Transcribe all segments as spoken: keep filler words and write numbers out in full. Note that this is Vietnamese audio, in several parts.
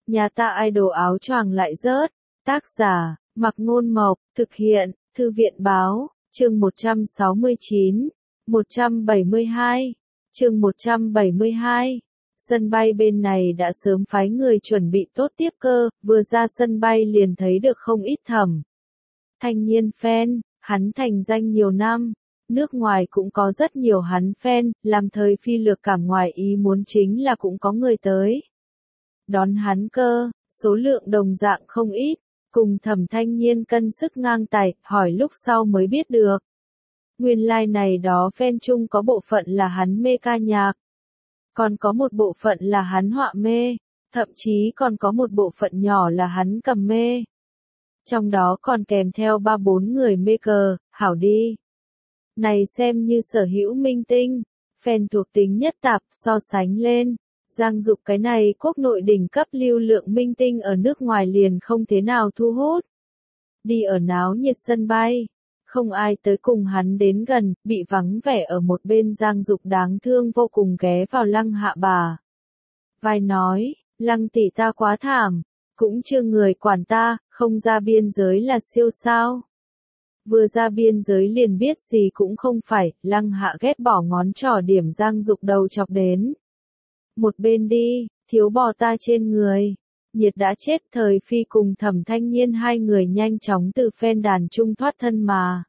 Nhà ta idol áo choàng lại rớt. Tác giả, Mặc Ngôn Mộc, thực hiện, Thư viện Báo, chương một trăm sáu mươi chín, một trăm bảy mươi hai, chương một trăm bảy mươi hai. Sân bay bên này đã sớm phái người chuẩn bị tốt tiếp cơ, vừa ra sân bay liền thấy được không ít Thẩm Thanh Nhiên fan, hắn thành danh nhiều năm. Nước ngoài cũng có rất nhiều hắn fan, làm thời phi lược cảm ngoài ý muốn chính là cũng có người tới đón hắn cơ, số lượng đồng dạng không ít, cùng Thẩm Thanh Nhiên cân sức ngang tài, hỏi lúc sau mới biết được. Nguyên lai like này đó fan chung có bộ phận là hắn mê ca nhạc, còn có một bộ phận là hắn họa mê, thậm chí còn có một bộ phận nhỏ là hắn cầm mê. Trong đó còn kèm theo ba bốn người mê cờ, hảo đi. Này xem như sở hữu minh tinh, fan thuộc tính nhất tạp, so sánh lên. Giang Dục cái này quốc nội đỉnh cấp lưu lượng minh tinh ở nước ngoài liền không thế nào thu hút. Đi ở náo nhiệt sân bay, không ai tới cùng hắn đến gần, bị vắng vẻ ở một bên. Giang Dục đáng thương vô cùng ghé vào Lăng Hạ bà vai nói, Lăng tỷ ta quá thảm, cũng chưa người quản ta, không ra biên giới là siêu sao. Vừa ra biên giới liền biết gì cũng không phải. Lăng Hạ ghét bỏ ngón trỏ điểm Giang Dục đầu chọc đến. Một bên đi, thiếu bò ta trên người. Nhiệt đã chết. Thời phi cùng Thẩm Thanh Nhiên hai người nhanh chóng từ phen đàn trung thoát thân mà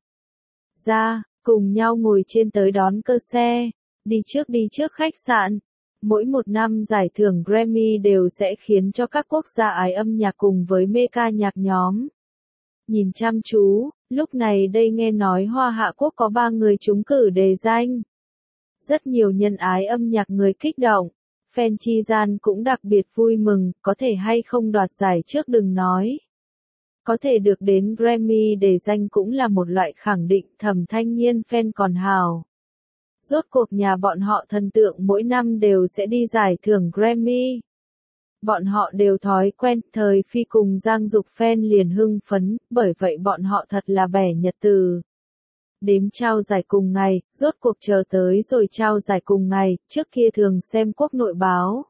ra, cùng nhau ngồi trên tới đón cơ xe, đi trước đi trước khách sạn. Mỗi một năm giải thưởng Grammy đều sẽ khiến cho các quốc gia ái âm nhạc cùng với mê ca nhạc nhóm nhìn chăm chú. Lúc này đây nghe nói Hoa Hạ Quốc có ba người trúng cử đề danh. Rất nhiều nhân ái âm nhạc người kích động, fan chi gian cũng đặc biệt vui mừng, có thể hay không đoạt giải trước đừng nói. Có thể được đến Grammy đề danh cũng là một loại khẳng định. Thẩm Thanh Nhiên fan còn hào. Rốt cuộc nhà bọn họ thần tượng mỗi năm đều sẽ đi giải thưởng Grammy. Bọn họ đều thói quen. Thời phi cùng Giang Dục fan liền hưng phấn, bởi vậy bọn họ thật là bẻ nhật từ. Đếm trao giải cùng ngày, rốt cuộc chờ tới rồi trao giải cùng ngày. Trước kia thường xem quốc nội báo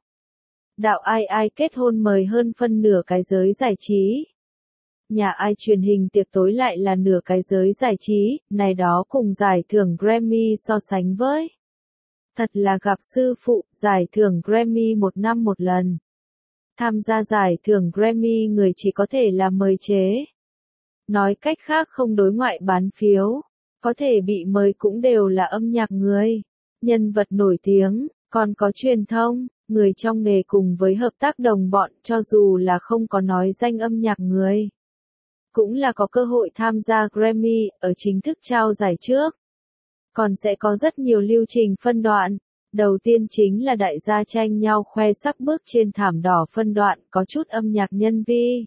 đạo ai ai kết hôn mời hơn phân nửa cái giới giải trí. Nhà ai truyền hình tiệc tối lại là nửa cái giới giải trí, này đó cùng giải thưởng Grammy so sánh với. Thật là gặp sư phụ. Giải thưởng Grammy một năm một lần. Tham gia giải thưởng Grammy người chỉ có thể là mời chế. Nói cách khác không đối ngoại bán phiếu. Có thể bị mời cũng đều là âm nhạc người, nhân vật nổi tiếng, còn có truyền thông, người trong nghề cùng với hợp tác đồng bọn. Cho dù là không có nói danh âm nhạc người, cũng là có cơ hội tham gia Grammy. Ở chính thức trao giải trước, còn sẽ có rất nhiều lưu trình phân đoạn. Đầu tiên chính là đại gia tranh nhau khoe sắc bước trên thảm đỏ phân đoạn, có chút âm nhạc nhân vi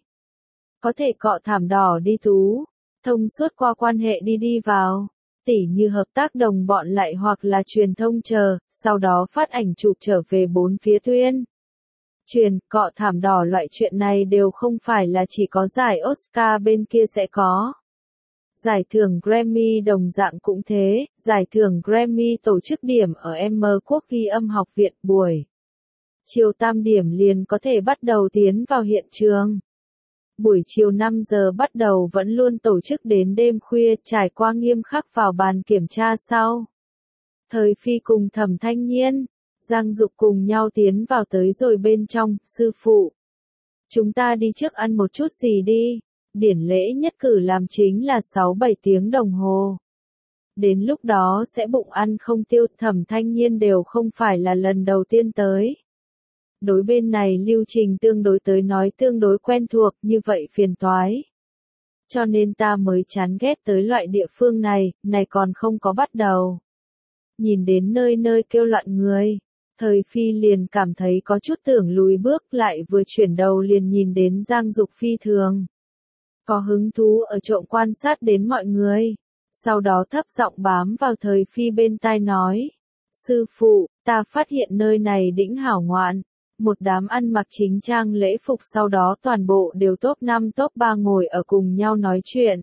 có thể cọ thảm đỏ đi tú, thông suốt qua quan hệ đi đi vào, tỉ như hợp tác đồng bọn lại hoặc là truyền thông chờ, sau đó phát ảnh chụp trở về bốn phía tuyên truyền. Cọ thảm đỏ loại chuyện này đều không phải là chỉ có giải Oscar bên kia sẽ có. Giải thưởng Grammy đồng dạng cũng thế. Giải thưởng Grammy tổ chức điểm ở M Quốc ghi âm học viện, buổi chiều tam điểm liền có thể bắt đầu tiến vào hiện trường. Buổi chiều năm giờ bắt đầu vẫn luôn tổ chức đến đêm khuya, trải qua nghiêm khắc vào bàn kiểm tra sau. Thời phi cùng Thẩm Thanh Nhiên, Giang Dục cùng nhau tiến vào tới rồi bên trong. Sư phụ, chúng ta đi trước ăn một chút gì đi. Điển lễ nhất cử làm chính là sáu bảy tiếng đồng hồ. Đến lúc đó sẽ bụng ăn không tiêu. Thẩm Thanh Nhiên đều không phải là lần đầu tiên tới. Đối bên này lưu trình tương đối tới nói tương đối quen thuộc, như vậy phiền toái. Cho nên ta mới chán ghét tới loại địa phương này, này còn không có bắt đầu. Nhìn đến nơi nơi kêu loạn người, thời phi liền cảm thấy có chút tưởng lùi bước, lại vừa chuyển đầu liền nhìn đến Giang Dục phi thường có hứng thú ở trộm quan sát đến mọi người. Sau đó thấp giọng bám vào thời phi bên tai nói, sư phụ, ta phát hiện nơi này đĩnh hảo ngoạn. Một đám ăn mặc chính trang lễ phục, sau đó toàn bộ đều top năm top ba ngồi ở cùng nhau nói chuyện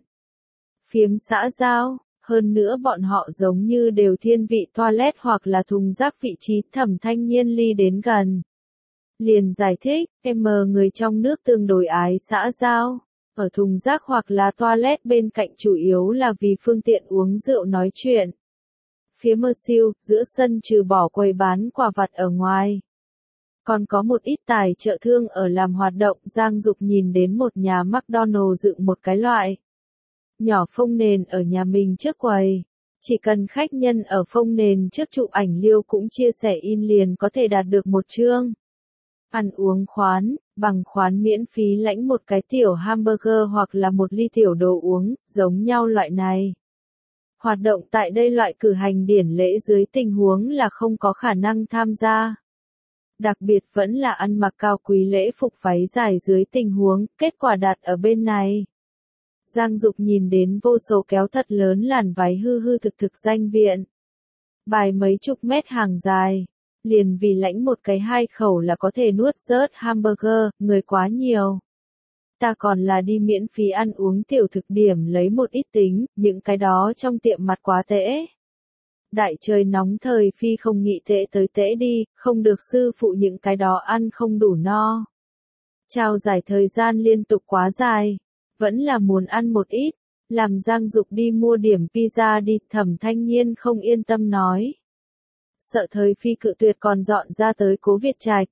phiếm xã giao. Hơn nữa bọn họ giống như đều thiên vị toilet hoặc là thùng rác vị trí. Thẩm Thanh Nhiên ly đến gần, Liền giải thích, em người trong nước tương đối ái xã giao. Ở thùng rác hoặc là toilet bên cạnh chủ yếu là vì phương tiện uống rượu nói chuyện. Phía Mersill, giữa sân trừ bỏ quầy bán quà vặt ở ngoài. Còn có một ít tài trợ thương ở làm hoạt động. Giang Dục nhìn đến một nhà McDonald dựng một cái loại nhỏ phông nền ở nhà mình trước quầy. Chỉ cần khách nhân ở phông nền trước chụp ảnh liêu cũng chia sẻ in liền có thể đạt được một chương. Ăn uống khoán, bằng khoán miễn phí lãnh một cái tiểu hamburger hoặc là một ly tiểu đồ uống, giống nhau loại này. Hoạt động tại đây loại cử hành điển lễ dưới tình huống là không có khả năng tham gia. Đặc biệt vẫn là ăn mặc cao quý lễ phục váy dài dưới tình huống, kết quả đặt ở bên này. Giang Dục nhìn đến vô số kéo thật lớn làn váy hư hư thực thực danh viện. Bài mấy chục mét hàng dài. Liền vì lãnh một cái hai khẩu là có thể nuốt rớt hamburger, người quá nhiều. Ta còn là đi miễn phí ăn uống tiểu thực điểm lấy một ít tính, những cái đó trong tiệm mặt quá tễ. Đại trời nóng thời phi không nghĩ tệ tới tễ đi, không được sư phụ những cái đó ăn không đủ no. Trao giải thời gian liên tục quá dài, vẫn là muốn ăn một ít, làm Giang Dục đi mua điểm pizza đi, Thẩm Thanh Nhiên không yên tâm nói. Sợ thời phi cự tuyệt còn dọn ra tới Cố Việt Trạch.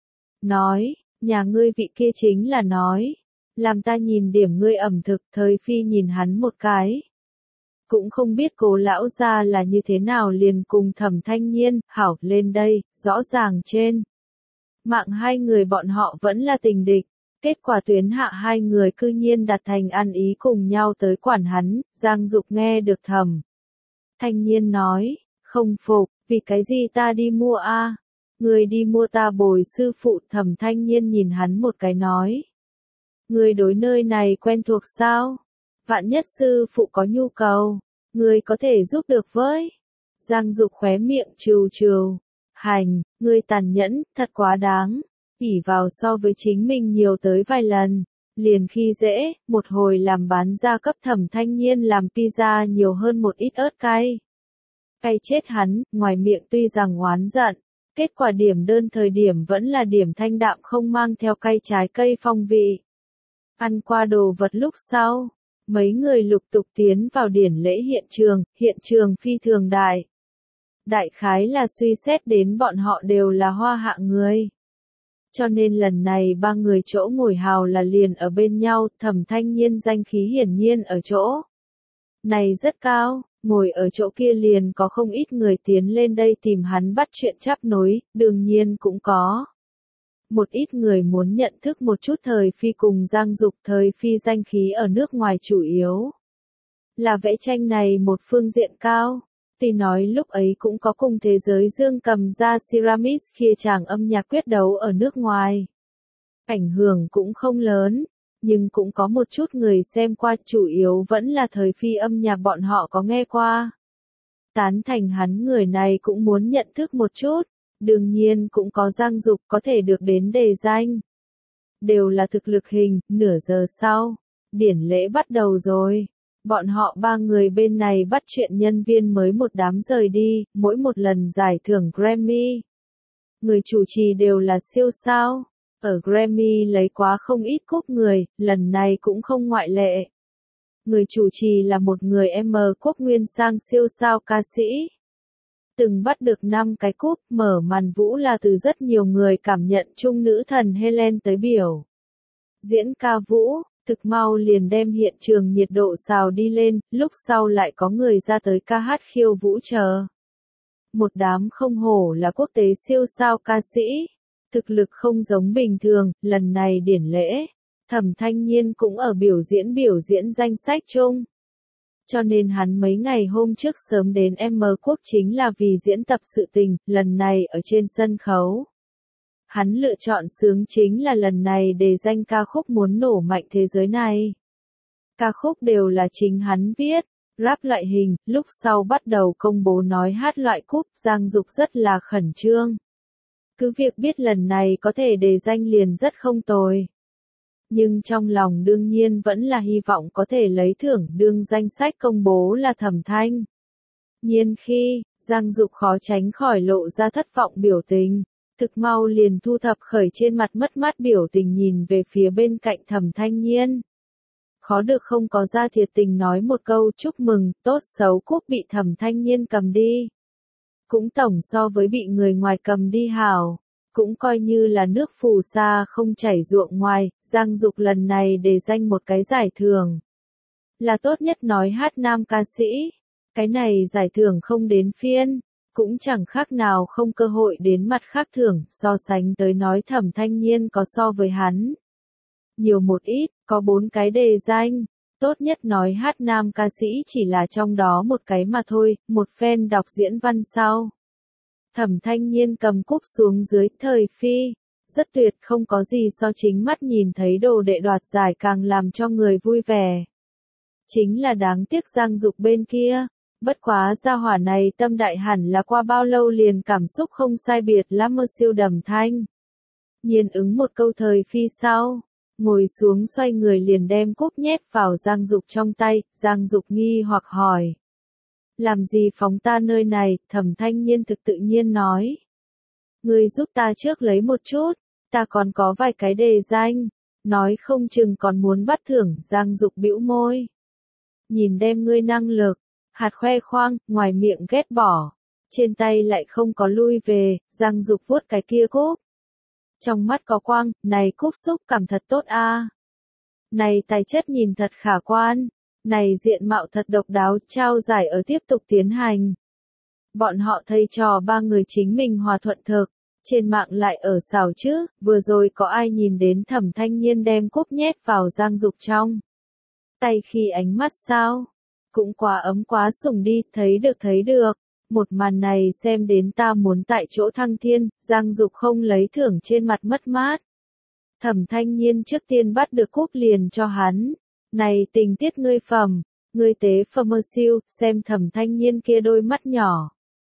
Nói, nhà ngươi vị kia chính là nói, làm ta nhìn điểm ngươi ẩm thực, thời phi nhìn hắn một cái. Cũng không biết Cố lão gia là như thế nào liền cùng Thẩm Thanh Nhiên, hảo lên đây, rõ ràng trên. Mạng hai người bọn họ vẫn là tình địch, kết quả tuyến hạ hai người cư nhiên đặt thành ăn ý cùng nhau tới quản hắn, Giang Dục nghe được Thẩm Thanh Nhiên nói, không phục. Vì cái gì ta đi mua a? À? Người đi mua ta bồi sư phụ. Thẩm Thanh Nhiên nhìn hắn một cái nói. Người đối nơi này quen thuộc sao? Vạn nhất sư phụ có nhu cầu, người có thể giúp được với. Giang Dục khóe miệng trừ trừ. Hành, người tàn nhẫn, thật quá đáng. ỷ vào so với chính mình nhiều tới vài lần. Liền khi dễ, một hồi làm bán ra cấp Thẩm Thanh Nhiên làm pizza nhiều hơn một ít ớt cay. Cay chết hắn, ngoài miệng tuy rằng oán giận, kết quả điểm đơn thời điểm vẫn là điểm thanh đạm không mang theo cay trái cây phong vị. Ăn qua đồ vật lúc sau, mấy người lục tục tiến vào điển lễ hiện trường, hiện trường phi thường đại. Đại khái là suy xét đến bọn họ đều là hoa hạ người. Cho nên lần này ba người chỗ ngồi hào là liền ở bên nhau, Thẩm Thanh Nhiên danh khí hiển nhiên ở chỗ này rất cao. Ngồi ở chỗ kia liền có không ít người tiến lên đây tìm hắn bắt chuyện chắp nối, đương nhiên cũng có. Một ít người muốn nhận thức một chút thời phi cùng Giang Dục. Thời phi danh khí ở nước ngoài chủ yếu là vẽ tranh này một phương diện cao. Tuy nói lúc ấy cũng có cùng thế giới dương cầm ra Ceramis kia chàng âm nhạc quyết đấu ở nước ngoài. Ảnh hưởng cũng không lớn. Nhưng cũng có một chút người xem qua, chủ yếu vẫn là thời phi âm nhạc bọn họ có nghe qua. Tán thành hắn người này cũng muốn nhận thức một chút, đương nhiên cũng có Giang Dục có thể được đến đề danh. Đều là thực lực hình, nửa giờ sau, điển lễ bắt đầu rồi. Bọn họ ba người bên này bắt chuyện nhân viên mới một đám rời đi, mỗi một lần giải thưởng Grammy. Người chủ trì đều là siêu sao. Ở Grammy lấy quá không ít cúp người, lần này cũng không ngoại lệ. Người chủ trì là một người em quốc nguyên sang siêu sao ca sĩ. Từng bắt được năm cái cúp, mở màn vũ là từ rất nhiều người cảm nhận chung nữ thần Helen tới biểu. Diễn ca vũ, thực mau liền đem hiện trường nhiệt độ xào đi lên, lúc sau lại có người ra tới ca hát khiêu vũ chờ. Một đám không hổ là quốc tế siêu sao ca sĩ. Thực lực không giống bình thường, lần này điển lễ, Thẩm Thanh Nhiên cũng ở biểu diễn biểu diễn danh sách chung. Cho nên hắn mấy ngày hôm trước sớm đến M quốc chính là vì diễn tập sự tình, lần này ở trên sân khấu. Hắn lựa chọn sướng chính là lần này đề danh ca khúc muốn nổ mạnh thế giới này. Ca khúc đều là chính hắn viết, rap loại hình, lúc sau bắt đầu công bố nói hát loại cúp, Giang Dục rất là khẩn trương. Cứ việc biết lần này có thể đề danh liền rất không tồi. Nhưng trong lòng đương nhiên vẫn là hy vọng có thể lấy thưởng, đương danh sách công bố là Thẩm Thanh Nhiên khi, Giang Dục khó tránh khỏi lộ ra thất vọng biểu tình. Thực mau liền thu thập khởi trên mặt mất mát biểu tình nhìn về phía bên cạnh Thẩm Thanh Nhiên. Khó được không có ra thiệt tình nói một câu chúc mừng, tốt xấu cúp bị Thẩm Thanh Nhiên cầm đi. Cũng tổng so với bị người ngoài cầm đi hảo, cũng coi như là nước phù sa không chảy ruộng ngoài, Giang Dục lần này đề danh một cái giải thưởng. Là tốt nhất nói hát nam ca sĩ, cái này giải thưởng không đến phiên, cũng chẳng khác nào không cơ hội đến mặt khác thưởng, so sánh tới nói Thẩm Thanh Nhiên có so với hắn. Nhiều một ít, có bốn cái đề danh, tốt nhất nói hát nam ca sĩ chỉ là trong đó một cái mà thôi, một phen đọc diễn văn sau. Thẩm Thanh Nhiên cầm cúp xuống dưới, thời phi, rất tuyệt, không có gì so chính mắt nhìn thấy đồ đệ đoạt giải càng làm cho người vui vẻ. Chính là đáng tiếc Giang Dục bên kia, bất quá gia hỏa này tâm đại hẳn là qua bao lâu liền cảm xúc không sai biệt lắm mơ siêu đầm thanh. Nhiên ứng một câu thời phi sau, ngồi xuống xoay người liền đem cúp nhét vào Giang Dục trong tay, Giang Dục nghi hoặc hỏi. Làm gì phóng ta nơi này, Thẩm Thanh Nhiên thực tự nhiên nói. Ngươi giúp ta trước lấy một chút, ta còn có vài cái đề danh, nói không chừng còn muốn bắt thưởng, Giang Dục bĩu môi. Nhìn đem ngươi năng lực, hạt khoe khoang, ngoài miệng ghét bỏ, trên tay lại không có lui về, Giang Dục vuốt cái kia cúp. Trong mắt có quang, này cúp xúc cảm thật tốt a. Này tài chất nhìn thật khả quan, này diện mạo thật độc đáo, trao giải ở tiếp tục tiến hành. Bọn họ thầy trò ba người chính mình hòa thuận thực, trên mạng lại ở xào chứ, vừa rồi có ai nhìn đến Thẩm Thanh Nhiên đem cúp nhét vào Giang Dục trong tay khi ánh mắt sao? Cũng quá ấm quá sủng đi, thấy được thấy được. Một màn này xem đến ta muốn tại chỗ thăng thiên, Giang Dục không lấy thưởng trên mặt mất mát. Thẩm Thanh Nhiên trước tiên bắt được cúp liền cho hắn. Này tình tiết ngươi phẩm, ngươi tế phẩm mơ siêu, xem Thẩm Thanh Nhiên kia đôi mắt nhỏ.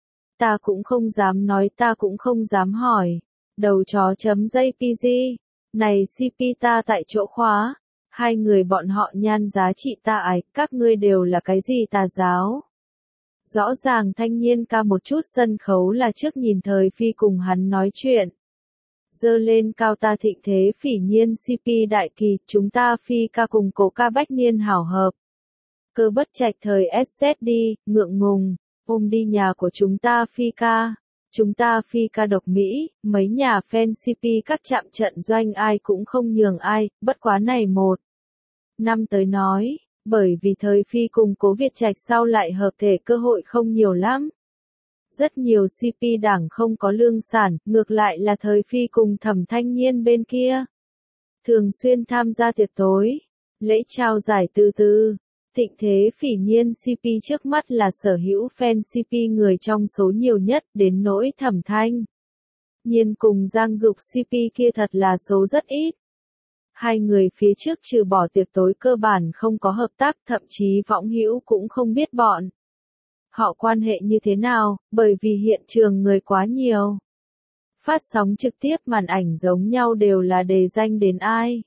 Ta cũng không dám nói, ta cũng không dám hỏi. Đầu chó chấm dây pê giê. Này xê pê ta tại chỗ khóa. Hai người bọn họ nhan giá trị ta ái, các ngươi đều là cái gì tà giáo. Rõ ràng Thanh Nhiên ca một chút sân khấu là trước nhìn thời phi cùng hắn nói chuyện. Dơ lên cao ta thịnh thế phỉ nhiên xê pê đại kỳ, chúng ta phi ca cùng cổ ca bách niên hảo hợp. Cơ bất trạch thời ét zét đi, ngượng ngùng, ôm đi nhà của chúng ta phi ca. Chúng ta phi ca độc Mỹ, mấy nhà fan xê pê các chạm trận doanh ai cũng không nhường ai, bất quá này một. Năm tới nói, bởi vì thời phi cùng Cố Việt Trạch sau lại hợp thể cơ hội không nhiều lắm. Rất nhiều xê pê đảng không có lương sản, ngược lại là thời phi cùng Thẩm Thanh Nhiên bên kia. Thường xuyên tham gia tiệc tối, lễ trao giải từ từ. Thịnh thế phỉ nhiên xê pê trước mắt là sở hữu fan xê pê người trong số nhiều nhất, đến nỗi Thẩm Thanh Nhiên cùng Giang Dục xê pê kia thật là số rất ít. Hai người phía trước trừ bỏ tiệc tối cơ bản không có hợp tác, thậm chí võng hữu cũng không biết bọn họ quan hệ như thế nào, bởi vì hiện trường người quá nhiều. Phát sóng trực tiếp màn ảnh giống nhau đều là đề danh đến ai.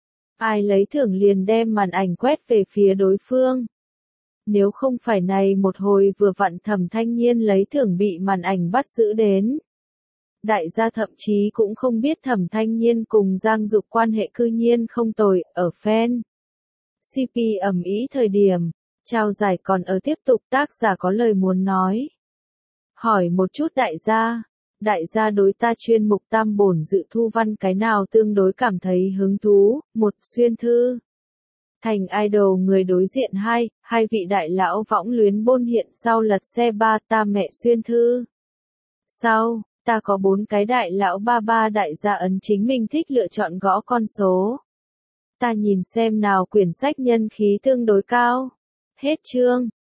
Ai lấy thưởng liền đem màn ảnh quét về phía đối phương. Nếu không phải này một hồi vừa vặn Thẩm Thanh Nhiên lấy thưởng bị màn ảnh bắt giữ đến. Đại gia thậm chí cũng không biết Thẩm Thanh Nhiên cùng Giang Dục quan hệ cư nhiên không tồi, ở fan xê pê ầm ĩ thời điểm, trao giải còn ở tiếp tục, tác giả có lời muốn nói. Hỏi một chút đại gia, đại gia đối ta chuyên mục tam bổn dự thu văn cái nào tương đối cảm thấy hứng thú, một xuyên thư. Thành idol người đối diện hai, hai vị đại lão võng luyến bôn hiện sau lật xe ba ta mẹ xuyên thư. Sau, ta có bốn cái đại lão ba ba đại gia ấn chính mình thích lựa chọn gõ con số. Ta nhìn xem nào quyển sách nhân khí tương đối cao. Hết chương.